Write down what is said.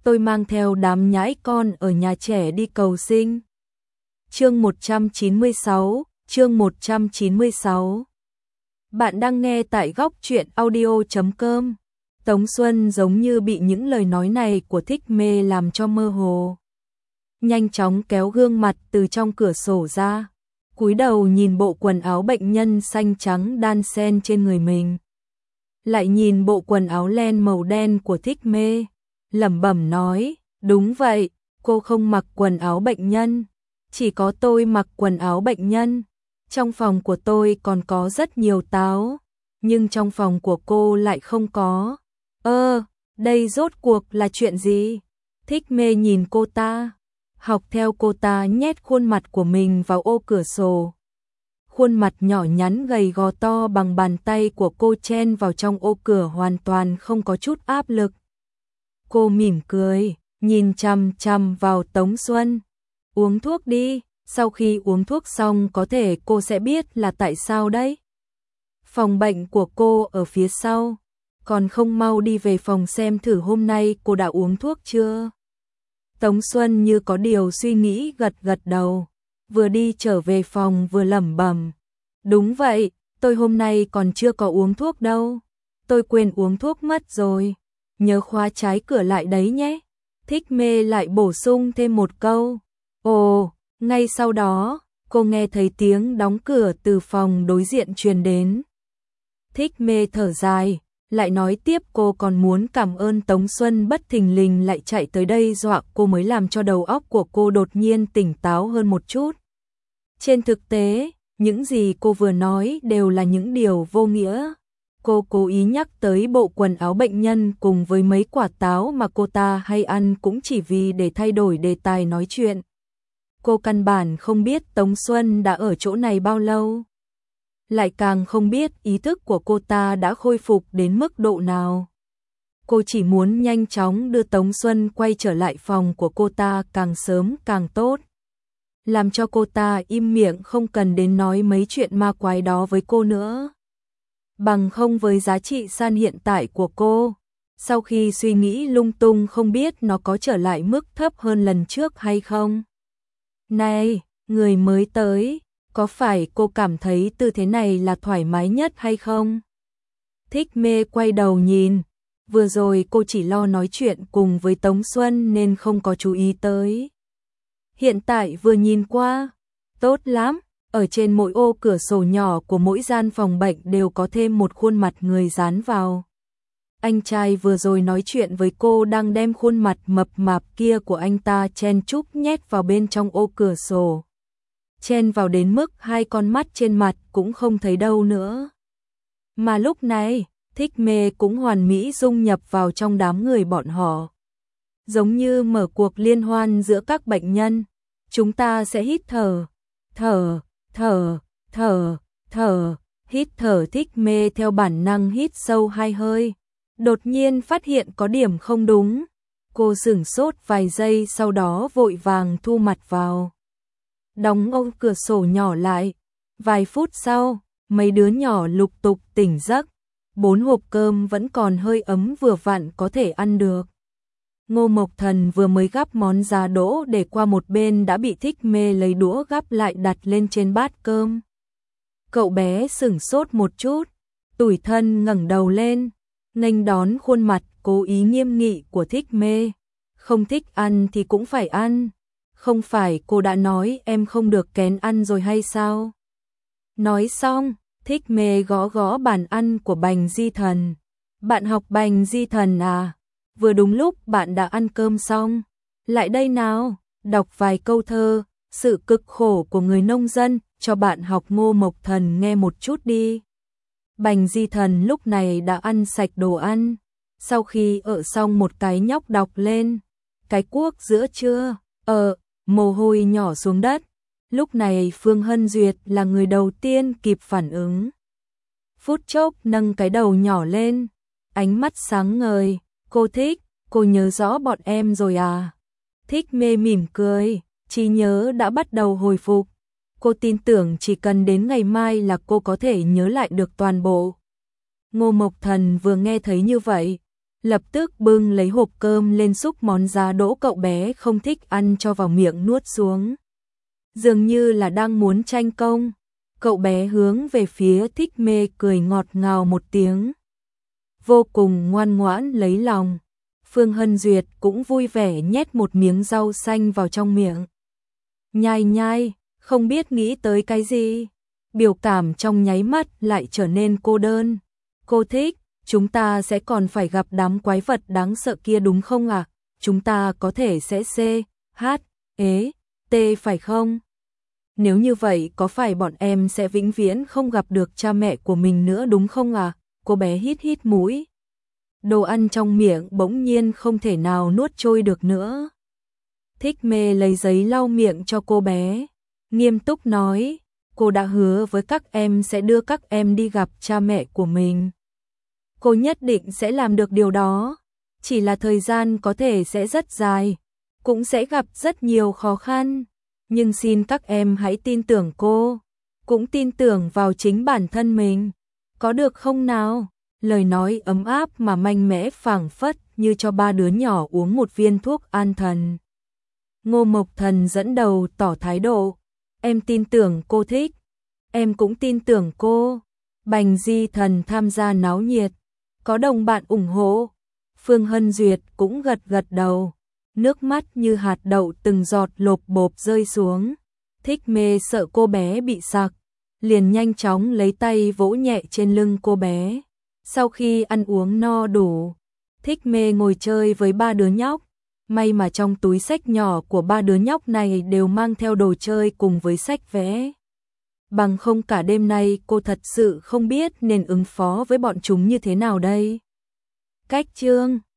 tôi mang theo đám nhãi con ở nhà trẻ đi cầu sinh. Chương 196. Bạn đang nghe tại góc truyện audio.com. Tống Xuân giống như bị những lời nói này của Thích Mê làm cho mơ hồ. Nhanh chóng kéo gương mặt từ trong cửa sổ ra, cúi đầu nhìn bộ quần áo bệnh nhân xanh trắng đan xen trên người mình. Lại nhìn bộ quần áo len màu đen của Thích Mê, lẩm bẩm nói, đúng vậy, cô không mặc quần áo bệnh nhân, chỉ có tôi mặc quần áo bệnh nhân. Trong phòng của tôi còn có rất nhiều táo, nhưng trong phòng của cô lại không có. Đây rốt cuộc là chuyện gì? Thích Mê nhìn cô ta, học theo cô ta nhét khuôn mặt của mình vào ô cửa sổ. Khuôn mặt nhỏ nhắn gầy gò to bằng bàn tay của cô chen vào trong ô cửa hoàn toàn không có chút áp lực. Cô mỉm cười, nhìn chằm chằm vào Tống Xuân. Uống thuốc đi, sau khi uống thuốc xong có thể cô sẽ biết là tại sao đấy. Phòng bệnh của cô ở phía sau, còn không mau đi về phòng xem thử hôm nay cô đã uống thuốc chưa. Tống Xuân như có điều suy nghĩ gật gật đầu, vừa đi trở về phòng vừa lẩm bẩm. Đúng vậy, tôi hôm nay còn chưa có uống thuốc đâu, tôi quên uống thuốc mất rồi, nhớ khóa trái cửa lại đấy nhé. Thích Mê lại bổ sung thêm một câu. Ồ, ngay sau đó, cô nghe thấy tiếng đóng cửa từ phòng đối diện truyền đến. Thích Mê thở dài, lại nói tiếp cô còn muốn cảm ơn Tống Xuân bất thình lình lại chạy tới đây dọa cô mới làm cho đầu óc của cô đột nhiên tỉnh táo hơn một chút. Trên thực tế, những gì cô vừa nói đều là những điều vô nghĩa. Cô cố ý nhắc tới bộ quần áo bệnh nhân cùng với mấy quả táo mà cô ta hay ăn cũng chỉ vì để thay đổi đề tài nói chuyện. Cô căn bản không biết Tống Xuân đã ở chỗ này bao lâu. Lại càng không biết ý thức của cô ta đã khôi phục đến mức độ nào. Cô chỉ muốn nhanh chóng đưa Tống Xuân quay trở lại phòng của cô ta càng sớm càng tốt. Làm cho cô ta im miệng không cần đến nói mấy chuyện ma quái đó với cô nữa. Bằng không với giá trị san hiện tại của cô, sau khi suy nghĩ lung tung không biết nó có trở lại mức thấp hơn lần trước hay không. Này, người mới tới, có phải cô cảm thấy tư thế này là thoải mái nhất hay không? Thích Mê quay đầu nhìn, vừa rồi cô chỉ lo nói chuyện cùng với Tống Xuân nên không có chú ý tới. Hiện tại vừa nhìn qua, tốt lắm, ở trên mỗi ô cửa sổ nhỏ của mỗi gian phòng bệnh đều có thêm một khuôn mặt người dán vào. Anh trai vừa rồi nói chuyện với cô đang đem khuôn mặt mập mạp kia của anh ta chen chúc nhét vào bên trong ô cửa sổ. Chen vào đến mức hai con mắt trên mặt cũng không thấy đâu nữa. Mà lúc này, Thích Mê cũng hoàn mỹ dung nhập vào trong đám người bọn họ. Giống như mở cuộc liên hoan giữa các bệnh nhân, chúng ta sẽ hít thở, hít thở. Thích Mê theo bản năng hít sâu hai hơi. Đột nhiên phát hiện có điểm không đúng. Cô sửng sốt vài giây sau đó vội vàng thu mặt vào. Đóng ô cửa sổ nhỏ lại. Vài phút sau, mấy đứa nhỏ lục tục tỉnh giấc. 4 hộp cơm vẫn còn hơi ấm vừa vặn có thể ăn được. Ngô Mộc Thần vừa mới gắp món giá đỗ để qua một bên đã bị Thích Mê lấy đũa gắp lại đặt lên trên bát cơm. Cậu bé sửng sốt một chút, tủi thân ngẩng đầu lên, nghênh đón khuôn mặt cố ý nghiêm nghị của Thích Mê. Không thích ăn thì cũng phải ăn. Không phải cô đã nói em không được kén ăn rồi hay sao? Nói xong, Thích Mê gõ gõ bàn ăn của Bành Di Thần. Bạn học Bành Di Thần à? Vừa đúng lúc bạn đã ăn cơm xong. Lại đây nào, đọc vài câu thơ, sự cực khổ của người nông dân, cho bạn học Ngô Mộc Thần nghe một chút đi. Bành Di Thần lúc này đã ăn sạch đồ ăn. Sau khi ở xong một cái nhóc đọc lên. Cái cuốc giữa trưa, mồ hôi nhỏ xuống đất. Lúc này Phương Hân Duyệt là người đầu tiên kịp phản ứng. Phút chốc nâng cái đầu nhỏ lên, ánh mắt sáng ngời. Cô Thích, cô nhớ rõ bọn em rồi à? Thích Mê mỉm cười, trí nhớ đã bắt đầu hồi phục. Cô tin tưởng chỉ cần đến ngày mai là cô có thể nhớ lại được toàn bộ. Ngô Mộc Thần vừa nghe thấy như vậy, lập tức bưng lấy hộp cơm lên xúc món giá đỗ cậu bé không thích ăn cho vào miệng nuốt xuống. Dường như là đang muốn tranh công, cậu bé hướng về phía Thích Mê cười ngọt ngào một tiếng. Vô cùng ngoan ngoãn lấy lòng. Phương Hân Duyệt cũng vui vẻ nhét một miếng rau xanh vào trong miệng. Nhai nhai, không biết nghĩ tới cái gì. Biểu cảm trong nháy mắt lại trở nên cô đơn. Cô thích, chúng ta sẽ còn phải gặp đám quái vật đáng sợ kia đúng không ạ? Chúng ta có thể sẽ C, H, E, T phải không? Nếu như vậy có phải bọn em sẽ vĩnh viễn không gặp được cha mẹ của mình nữa đúng không ạ? Cô bé hít hít mũi. Đồ ăn trong miệng bỗng nhiên không thể nào nuốt trôi được nữa. Thích Mê lấy giấy lau miệng cho cô bé, nghiêm túc nói, cô đã hứa với các em sẽ đưa các em đi gặp cha mẹ của mình. Cô nhất định sẽ làm được điều đó, chỉ là thời gian có thể sẽ rất dài, cũng sẽ gặp rất nhiều khó khăn, nhưng xin các em hãy tin tưởng cô, cũng tin tưởng vào chính bản thân mình, có được không nào? Lời nói ấm áp mà mạnh mẽ phảng phất như cho ba đứa nhỏ uống một viên thuốc an thần. Ngô Mộc Thần dẫn đầu tỏ thái độ, em tin tưởng cô thích, em cũng tin tưởng cô. Bành Di Thần tham gia náo nhiệt, có đồng bạn ủng hộ. Phương Hân Duyệt cũng gật gật đầu, nước mắt như hạt đậu từng giọt lộp bộp rơi xuống. Thích Mê sợ cô bé bị sặc, liền nhanh chóng lấy tay vỗ nhẹ trên lưng cô bé. Sau khi ăn uống no đủ, Thích Mê ngồi chơi với ba đứa nhóc. May mà trong túi xách nhỏ của ba đứa nhóc này đều mang theo đồ chơi cùng với sách vẽ. Bằng không cả đêm nay cô thật sự không biết nên ứng phó với bọn chúng như thế nào đây. Cách chương